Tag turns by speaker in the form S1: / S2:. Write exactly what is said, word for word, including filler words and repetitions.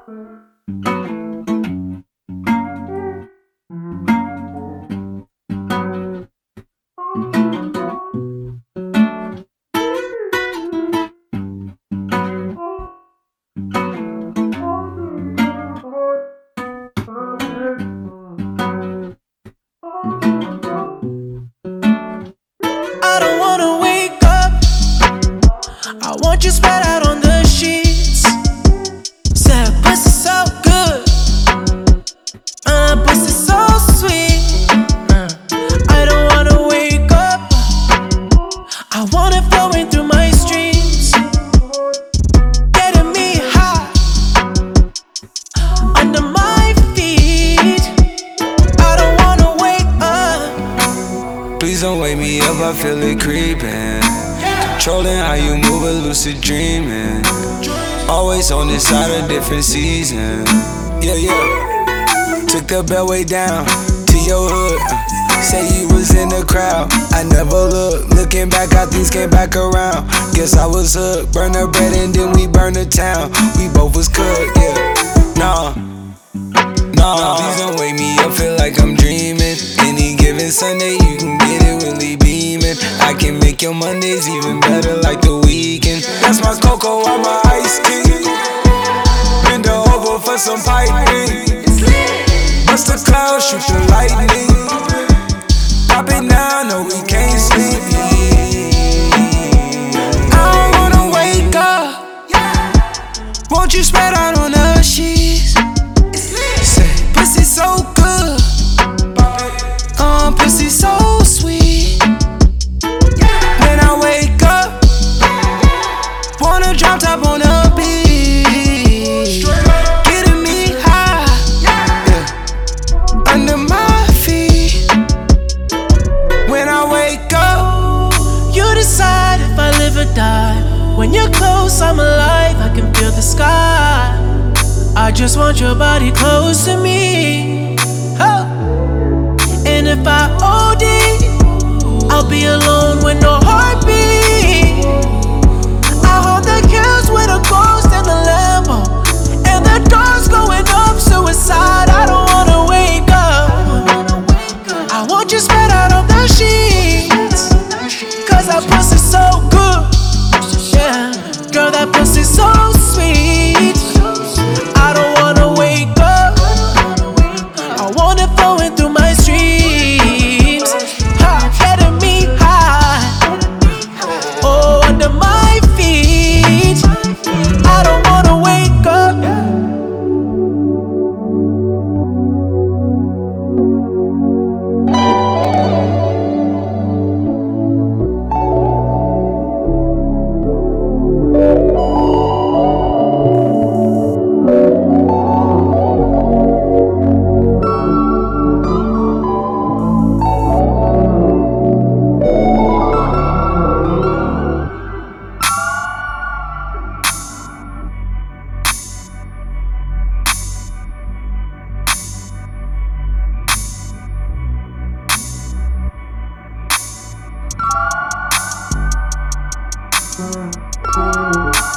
S1: I don't wanna wake up. I want you spread out on the sheets. Said pussy so good, uh, pussy so sweet. uh, I don't wanna wake up. I want it flowing through my streams, getting me high under my feet. I don't wanna wake up.
S2: Please don't wake me up, I feel it creeping. Controlling how you move, a lucid dreaming. Always on this side of different season. Yeah, yeah. Took the bellway down to your hood. Say you was in the crowd, I never looked. Looking back, how things came back around. Guess I was hooked. Burn the bread and then we burn the town. We both was cooked, yeah. Nah, nah. Please don't wake me up, feel like I'm dreaming. Any given Sunday, you can get it really beaming. I can make your Mondays even better like the weekend. That's my cocoa, I'm my iced tea. Bend her over for some piping. Bust the clouds, shoot the lightning. Pop it now, no we can't sleep. I don't wanna wake up. Won't you spread out on the sheets? Say, pussy so good, um, pussy so sweet. When I wake up, wanna drop top on the beach, getting me high, yeah, under my feet. When I wake up, you decide if I live or die. When you're close, I'm alive, I can feel the sky. I just want your body close to me, oh. And if I O D, I'll be alone with no heartbeat. I hold the kills with a ghost in the Lambo, and the door's going up, suicide. I don't wanna wake up. I want you spread out on the sheets, cause that pussy so good, yeah. Girl, that pussy so sweet. I don't wanna wake up. I want it flowing through my streams, ha, getting me high, oh, under my feet. I don't wanna wake up.
S3: Mm-hmm.